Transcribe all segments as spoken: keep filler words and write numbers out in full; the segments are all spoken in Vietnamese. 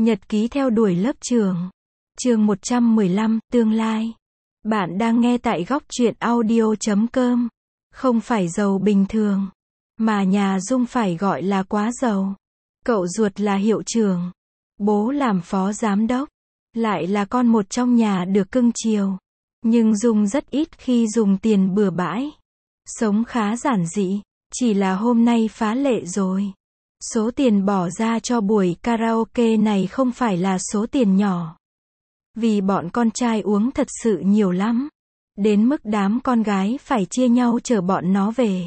Nhật ký theo đuổi lớp trưởng. Chương một trăm mười lăm, tương lai. Bạn đang nghe tại góc truyện audio chấm com. Không phải giàu bình thường, mà nhà Dung phải gọi là quá giàu. Cậu ruột là hiệu trưởng, bố làm phó giám đốc, lại là con một trong nhà được cưng chiều. Nhưng Dung rất ít khi dùng tiền bừa bãi. Sống khá giản dị, chỉ là hôm nay phá lệ rồi. Số tiền bỏ ra cho buổi karaoke này không phải là số tiền nhỏ. Vì bọn con trai uống thật sự nhiều lắm. Đến mức đám con gái phải chia nhau chở bọn nó về.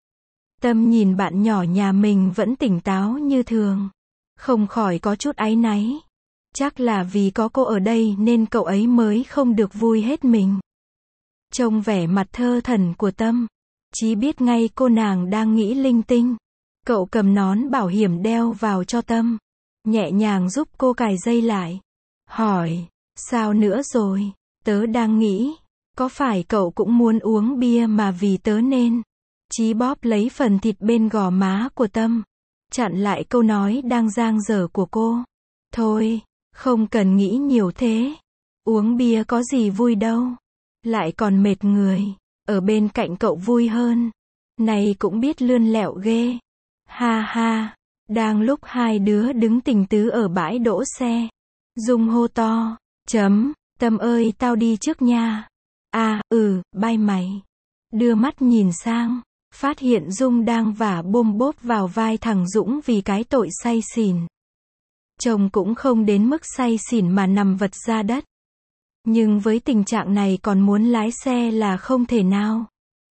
Tâm nhìn bạn nhỏ nhà mình vẫn tỉnh táo như thường. Không khỏi có chút áy náy. Chắc là vì có cô ở đây nên cậu ấy mới không được vui hết mình. Trông vẻ mặt thơ thẩn của Tâm, Chí biết ngay cô nàng đang nghĩ linh tinh. Cậu cầm nón bảo hiểm đeo vào cho Tâm, nhẹ nhàng giúp cô cài dây lại. Hỏi, sao nữa rồi? Tớ đang nghĩ, có phải cậu cũng muốn uống bia mà vì tớ nên? Chí bóp lấy phần thịt bên gò má của Tâm, chặn lại câu nói đang dang dở của cô. Thôi, không cần nghĩ nhiều thế. Uống bia có gì vui đâu. Lại còn mệt người. Ở bên cạnh cậu vui hơn. Này cũng biết lươn lẹo ghê. Ha ha. Đang lúc hai đứa đứng tình tứ ở bãi đỗ xe, Dung hô to. Chấm, Tâm ơi tao đi trước nha. À, ừ, bye mày. Đưa mắt nhìn sang, phát hiện Dung đang vả bôm bốp vào vai thằng Dũng vì cái tội say xỉn. Chồng cũng không đến mức say xỉn mà nằm vật ra đất. Nhưng với tình trạng này còn muốn lái xe là không thể nào.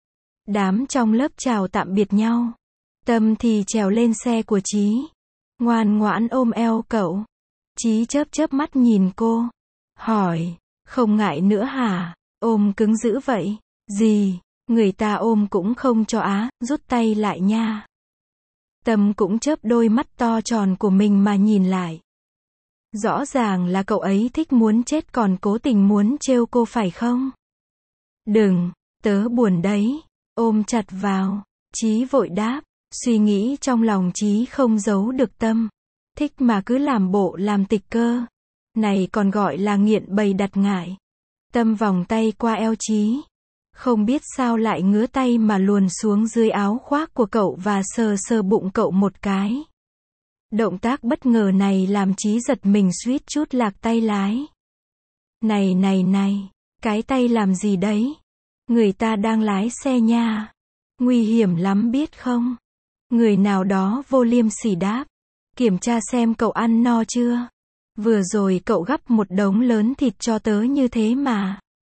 Đám trong lớp chào tạm biệt nhau. Tâm thì trèo lên xe của Chí, ngoan ngoãn ôm eo cậu. Chí chớp chớp mắt nhìn cô, hỏi, không ngại nữa hả? Ôm cứng dữ vậy. Gì, người ta ôm cũng không cho á, rút tay lại nha. Tâm cũng chớp đôi mắt to tròn của mình mà nhìn lại. Rõ ràng là cậu ấy thích muốn chết còn cố tình muốn trêu cô phải không? Đừng, tớ buồn đấy. Ôm chặt vào. Chí vội đáp. Suy nghĩ trong lòng Chí không giấu được Tâm. Thích mà cứ làm bộ làm tịch cơ. Này còn gọi là nghiện bầy đặt ngại. Tâm vòng tay qua eo Chí. Không biết sao lại ngứa tay mà luồn xuống dưới áo khoác của cậu và sờ sờ bụng cậu một cái. Động tác bất ngờ này làm Chí giật mình suýt chút lạc tay lái. Này này này, cái tay làm gì đấy? Người ta đang lái xe nha. Nguy hiểm lắm biết không? Người nào đó vô liêm sỉ đáp. Kiểm tra xem cậu ăn no chưa? Vừa rồi cậu gắp một đống lớn thịt cho tớ như thế mà.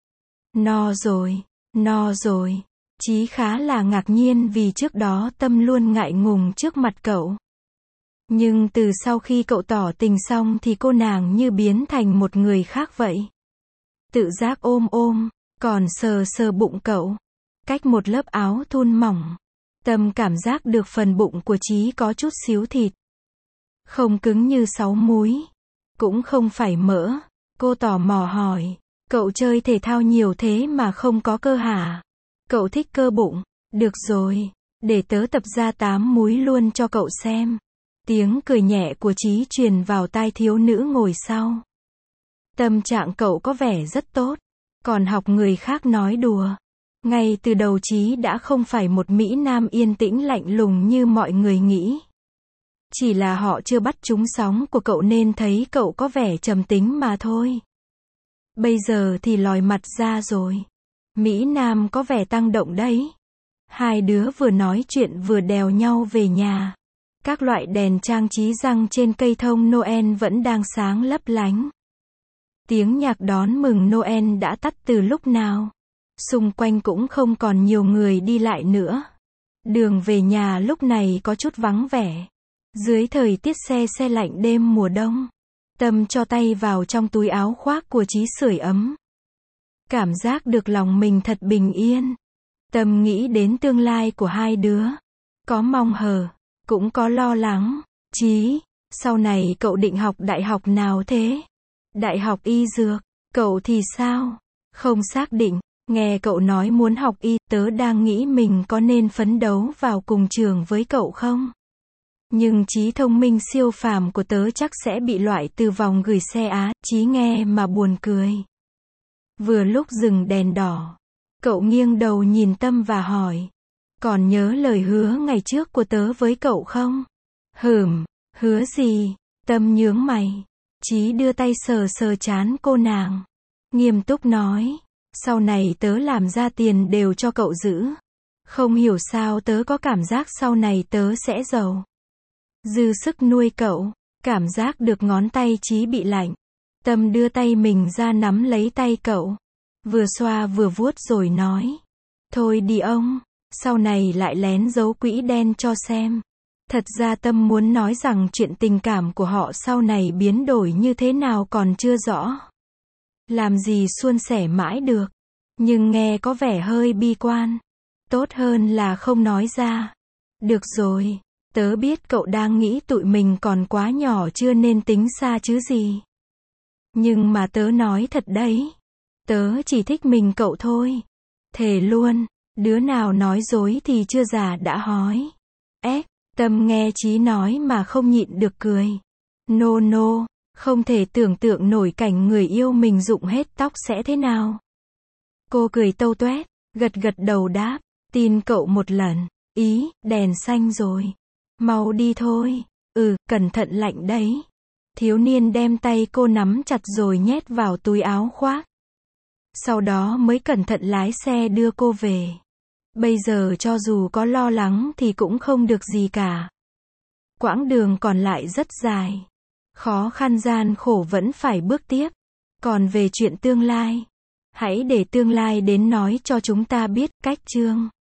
No rồi, no rồi. Chí khá là ngạc nhiên vì trước đó Tâm luôn ngại ngùng trước mặt cậu. Nhưng từ sau khi cậu tỏ tình xong thì cô nàng như biến thành một người khác vậy. Tự giác ôm ôm, còn sờ sờ bụng cậu. Cách một lớp áo thun mỏng, Tâm cảm giác được phần bụng của Chí có chút xíu thịt. Không cứng như sáu múi, cũng không phải mỡ. Cô tò mò hỏi, cậu chơi thể thao nhiều thế mà không có cơ hả? Cậu thích cơ bụng, được rồi, để tớ tập ra tám múi luôn cho cậu xem. Tiếng cười nhẹ của Chí truyền vào tai thiếu nữ ngồi sau. Tâm trạng cậu có vẻ rất tốt, còn học người khác nói đùa. Ngay từ đầu Chí đã không phải một Mỹ Nam yên tĩnh lạnh lùng như mọi người nghĩ. Chỉ là họ chưa bắt trúng sóng của cậu nên thấy cậu có vẻ trầm tính mà thôi. Bây giờ thì lòi mặt ra rồi. Mỹ Nam có vẻ tăng động đấy. Hai đứa vừa nói chuyện vừa đèo nhau về nhà. Các loại đèn trang trí răng trên cây thông Noel vẫn đang sáng lấp lánh. Tiếng nhạc đón mừng Noel đã tắt từ lúc nào. Xung quanh cũng không còn nhiều người đi lại nữa. Đường về nhà lúc này có chút vắng vẻ. Dưới thời tiết se se lạnh đêm mùa đông, Tâm cho tay vào trong túi áo khoác của Chí sưởi ấm. Cảm giác được lòng mình thật bình yên. Tâm nghĩ đến tương lai của hai đứa. Có mong hờ, cũng có lo lắng. Chí, sau này cậu định học đại học nào thế? Đại học y dược. Cậu thì sao? Không xác định. Nghe cậu nói muốn học y, tớ đang nghĩ mình có nên phấn đấu vào cùng trường với cậu không? Nhưng trí thông minh siêu phàm của tớ chắc sẽ bị loại từ vòng gửi xe á, Chí nghe mà buồn cười. Vừa lúc dừng đèn đỏ, cậu nghiêng đầu nhìn Tâm và hỏi, còn nhớ lời hứa ngày trước của tớ với cậu không? Hửm, hứa gì? Tâm nhướng mày. Chí đưa tay sờ sờ trán cô nàng, nghiêm túc nói, sau này tớ làm ra tiền đều cho cậu giữ. Không hiểu sao tớ có cảm giác sau này tớ sẽ giàu. Dư sức nuôi cậu. Cảm giác được ngón tay Chí bị lạnh. Tâm đưa tay mình ra nắm lấy tay cậu, vừa xoa vừa vuốt rồi nói, thôi đi ông, sau này lại lén giấu quỹ đen cho xem. Thật ra Tâm muốn nói rằng chuyện tình cảm của họ sau này biến đổi như thế nào còn chưa rõ. Làm gì suôn sẻ mãi được. Nhưng nghe có vẻ hơi bi quan. Tốt hơn là không nói ra. Được rồi, tớ biết cậu đang nghĩ tụi mình còn quá nhỏ chưa nên tính xa chứ gì. Nhưng mà tớ nói thật đấy. Tớ chỉ thích mình cậu thôi. Thề luôn, đứa nào nói dối thì chưa già đã hói. Ép, Tâm nghe Chí nói mà không nhịn được cười. Nô nô, không thể tưởng tượng nổi cảnh người yêu mình rụng hết tóc sẽ thế nào. Cô cười tâu toét, gật gật đầu đáp, tin cậu một lần. Ý, đèn xanh rồi. Mau đi thôi. Ừ, cẩn thận lạnh đấy. Thiếu niên đem tay cô nắm chặt rồi nhét vào túi áo khoác. Sau đó mới cẩn thận lái xe đưa cô về. Bây giờ cho dù có lo lắng thì cũng không được gì cả. Quãng đường còn lại rất dài. Khó khăn gian khổ vẫn phải bước tiếp. Còn về chuyện tương lai, hãy để tương lai đến nói cho chúng ta biết. Cách chương